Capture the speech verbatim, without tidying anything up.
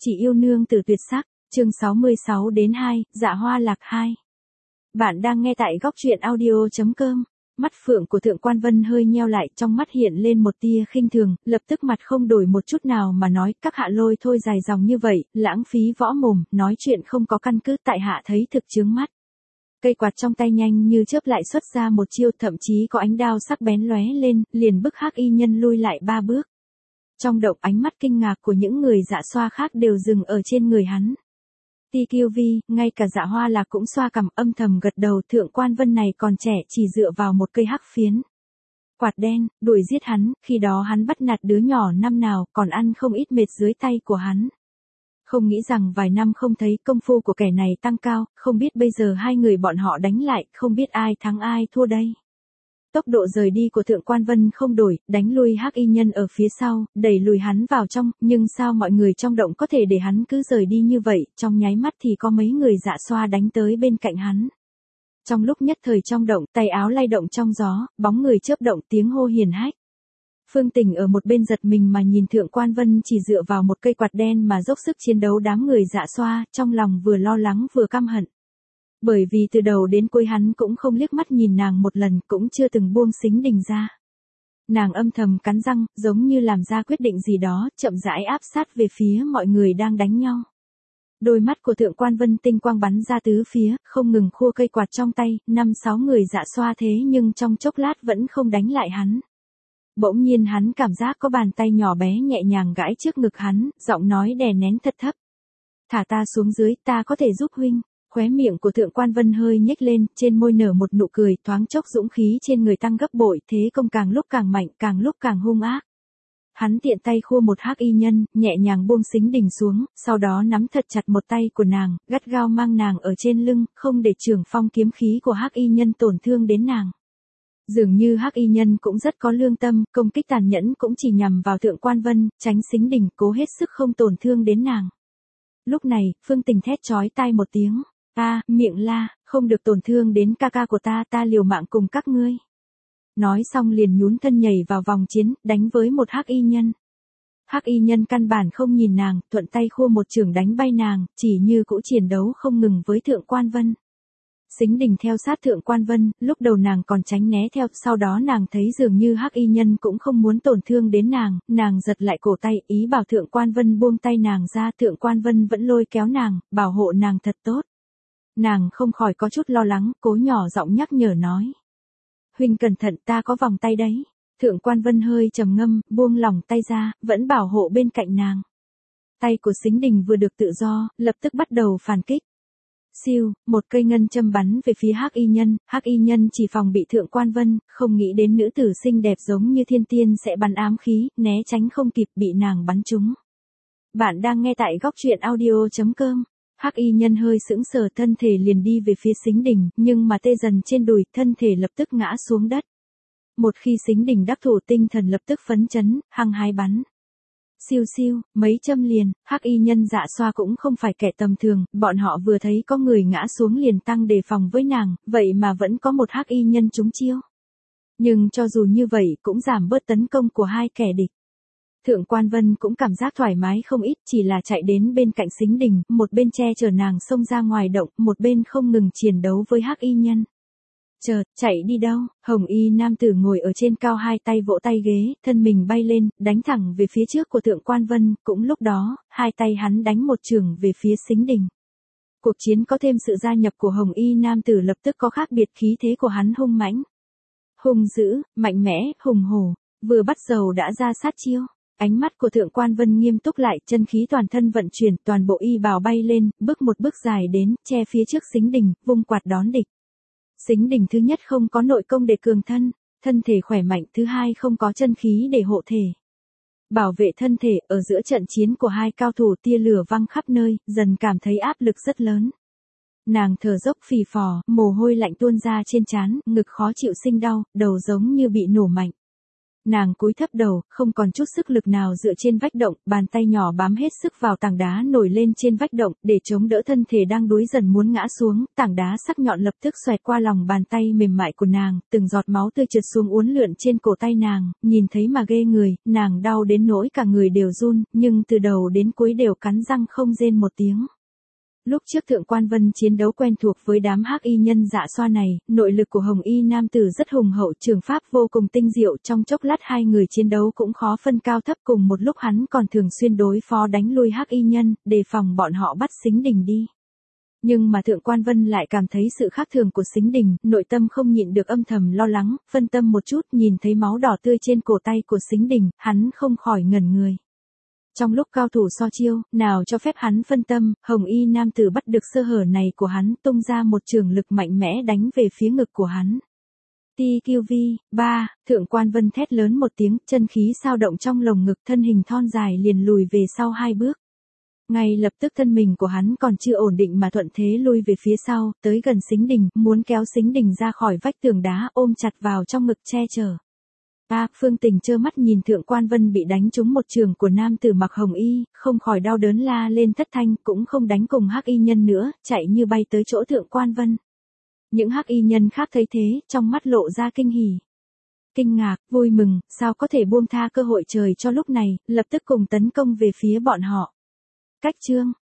Chị yêu nương tử tuyệt sắc, chương sáu mươi sáu đến hai, Dạ Hoa Lạc hai. Bạn đang nghe tại góc truyện audio.com. Mắt phượng của Thượng Quan Vân hơi nheo lại, trong mắt hiện lên một tia khinh thường, lập tức mặt không đổi một chút nào mà nói, các hạ lôi thôi dài dòng như vậy, lãng phí võ mồm, nói chuyện không có căn cứ, tại hạ thấy thực chướng mắt. Cây quạt trong tay nhanh như chớp lại xuất ra một chiêu, thậm chí có ánh đao sắc bén lóe lên, liền bức Hắc y nhân lui lại ba bước. Trong động, ánh mắt kinh ngạc của những người Dạ Xoa khác đều dừng ở trên người hắn. Ti Kiêu Vi, ngay cả Dạ Hoa Lạc cũng xoa cằm âm thầm gật đầu, Thượng Quan Vân này còn trẻ, chỉ dựa vào một cây hắc phiến quạt đen, đuổi giết hắn, khi đó hắn bắt nạt đứa nhỏ năm nào, còn ăn không ít mệt dưới tay của hắn. Không nghĩ rằng vài năm không thấy, công phu của kẻ này tăng cao, không biết bây giờ hai người bọn họ đánh lại, không biết ai thắng ai thua đây. Tốc độ rời đi của Thượng Quan Vân không đổi, đánh lui Hắc y nhân ở phía sau, đẩy lùi hắn vào trong, nhưng sao mọi người trong động có thể để hắn cứ rời đi như vậy, trong nháy mắt thì có mấy người Dạ Xoa đánh tới bên cạnh hắn. Trong lúc nhất thời trong động, tay áo lay động trong gió, bóng người chớp động, tiếng hô hiền hách. Phương Tình ở một bên giật mình mà nhìn Thượng Quan Vân chỉ dựa vào một cây quạt đen mà dốc sức chiến đấu đám người Dạ Xoa, trong lòng vừa lo lắng vừa căm hận. Bởi vì từ đầu đến cuối hắn cũng không liếc mắt nhìn nàng một lần, cũng chưa từng buông Sính Đình ra. Nàng âm thầm cắn răng, giống như làm ra quyết định gì đó, chậm rãi áp sát về phía mọi người đang đánh nhau. Đôi mắt của Thượng Quan Vân tinh quang bắn ra tứ phía, không ngừng khua cây quạt trong tay, năm sáu người Dạ Xoa thế nhưng trong chốc lát vẫn không đánh lại hắn. Bỗng nhiên hắn cảm giác có bàn tay nhỏ bé nhẹ nhàng gãi trước ngực hắn, giọng nói đè nén thật thấp. Thả ta xuống dưới, ta có thể giúp huynh. Khóe miệng của Thượng Quan Vân hơi nhếch lên, trên môi nở một nụ cười, thoáng chốc dũng khí trên người tăng gấp bội, thế công càng lúc càng mạnh, càng lúc càng hung ác. Hắn tiện tay khua một Hắc y nhân, nhẹ nhàng buông Sính Đình xuống, sau đó nắm thật chặt một tay của nàng, gắt gao mang nàng ở trên lưng, không để Trường Phong kiếm khí của Hắc y nhân tổn thương đến nàng. Dường như Hắc y nhân cũng rất có lương tâm, công kích tàn nhẫn cũng chỉ nhằm vào Thượng Quan Vân, tránh Sính Đình, cố hết sức không tổn thương đến nàng. Lúc này, Phương Tình thét chói tai một tiếng. A, miệng la, không được tổn thương đến ca ca của ta, ta liều mạng cùng các ngươi. Nói xong liền nhún thân nhảy vào vòng chiến, đánh với một Hắc y nhân. Hắc y nhân căn bản không nhìn nàng, thuận tay khua một chưởng đánh bay nàng, chỉ như cũ chiến đấu không ngừng với Thượng Quan Vân. Sính Đình theo sát Thượng Quan Vân, lúc đầu nàng còn tránh né theo, sau đó nàng thấy dường như Hắc y nhân cũng không muốn tổn thương đến nàng, nàng giật lại cổ tay, ý bảo Thượng Quan Vân buông tay nàng ra, Thượng Quan Vân vẫn lôi kéo nàng, bảo hộ nàng thật tốt. Nàng không khỏi có chút lo lắng, cố nhỏ giọng nhắc nhở nói. Huynh cẩn thận, ta có vòng tay đấy. Thượng Quan Vân hơi trầm ngâm, buông lỏng tay ra, vẫn bảo hộ bên cạnh nàng. Tay của Sính Đình vừa được tự do, lập tức bắt đầu phản kích. Siêu, một cây ngân châm bắn về phía Hắc y nhân, Hắc y nhân chỉ phòng bị Thượng Quan Vân, không nghĩ đến nữ tử xinh đẹp giống như thiên tiên sẽ bắn ám khí, né tránh không kịp bị nàng bắn trúng. Bạn đang nghe tại góc truyện audio.com. Hắc y nhân hơi sững sờ, thân thể liền đi về phía Sính Đình, nhưng mà tê dần trên đùi, thân thể lập tức ngã xuống đất. Một khi Sính Đình đắc thủ, tinh thần lập tức phấn chấn, hăng hái bắn. Siêu siêu, mấy châm liền, Hắc y nhân Dạ Xoa cũng không phải kẻ tầm thường, bọn họ vừa thấy có người ngã xuống liền tăng đề phòng với nàng, vậy mà vẫn có một Hắc y nhân trúng chiêu. Nhưng cho dù như vậy cũng giảm bớt tấn công của hai kẻ địch. Thượng Quan Vân cũng cảm giác thoải mái không ít, chỉ là chạy đến bên cạnh Sính Đình, một bên che chở nàng xông ra ngoài động, một bên không ngừng chiến đấu với Hắc y nhân. Chợt, chạy đi đâu? Hồng y nam tử ngồi ở trên cao, hai tay vỗ tay ghế, thân mình bay lên, đánh thẳng về phía trước của Thượng Quan Vân, cũng lúc đó, hai tay hắn đánh một chưởng về phía Sính Đình. Cuộc chiến có thêm sự gia nhập của Hồng y nam tử lập tức có khác biệt, khí thế của hắn hung mãnh, hung dữ, mạnh mẽ, hùng hổ, vừa bắt đầu đã ra sát chiêu. Ánh mắt của Thượng Quan Vân nghiêm túc lại, chân khí toàn thân vận chuyển, toàn bộ y bào bay lên, bước một bước dài đến, che phía trước Sính Đình, vung quạt đón địch. Sính Đình thứ nhất không có nội công để cường thân, thân thể khỏe mạnh, thứ hai không có chân khí để hộ thể. Bảo vệ thân thể, ở giữa trận chiến của hai cao thủ, tia lửa văng khắp nơi, dần cảm thấy áp lực rất lớn. Nàng thở dốc phì phò, mồ hôi lạnh tuôn ra trên trán, ngực khó chịu sinh đau, đầu giống như bị nổ mạnh. Nàng cúi thấp đầu, không còn chút sức lực nào dựa trên vách động, bàn tay nhỏ bám hết sức vào tảng đá nổi lên trên vách động, để chống đỡ thân thể đang đuối dần muốn ngã xuống, tảng đá sắc nhọn lập tức xoẹt qua lòng bàn tay mềm mại của nàng, từng giọt máu tươi trượt xuống uốn lượn trên cổ tay nàng, nhìn thấy mà ghê người, nàng đau đến nỗi cả người đều run, nhưng từ đầu đến cuối đều cắn răng không rên một tiếng. Lúc trước Thượng Quan Vân chiến đấu quen thuộc với đám hắc y nhân dạ xoa này, nội lực của Hồng Y nam tử rất hùng hậu, trường pháp vô cùng tinh diệu, trong chốc lát hai người chiến đấu cũng khó phân cao thấp, cùng một lúc hắn còn thường xuyên đối phó đánh lui hắc y nhân, đề phòng bọn họ bắt Sính Đình đi. Nhưng mà Thượng Quan Vân lại cảm thấy sự khác thường của Sính Đình, nội tâm không nhịn được âm thầm lo lắng, phân tâm một chút, nhìn thấy máu đỏ tươi trên cổ tay của Sính Đình, hắn không khỏi ngẩn người. Trong lúc cao thủ so chiêu, nào cho phép hắn phân tâm, Hồng Y nam tử bắt được sơ hở này của hắn, tung ra một trường lực mạnh mẽ đánh về phía ngực của hắn. Ti Kiêu Vi, ba, Thượng Quan Vân thét lớn một tiếng, chân khí sao động trong lồng ngực, thân hình thon dài liền lùi về sau hai bước. Ngay lập tức thân mình của hắn còn chưa ổn định mà thuận thế lui về phía sau, tới gần Sính Đình, muốn kéo Sính Đình ra khỏi vách tường đá, ôm chặt vào trong ngực che chở. A, Phương Tình trơ mắt nhìn Thượng Quan Vân bị đánh trúng một trường của nam tử mặc hồng y, không khỏi đau đớn la lên thất thanh, cũng không đánh cùng hắc y nhân nữa, chạy như bay tới chỗ Thượng Quan Vân. Những hắc y nhân khác thấy thế, trong mắt lộ ra kinh hỉ, kinh ngạc, vui mừng, sao có thể buông tha cơ hội trời cho lúc này, lập tức cùng tấn công về phía bọn họ. Cách chương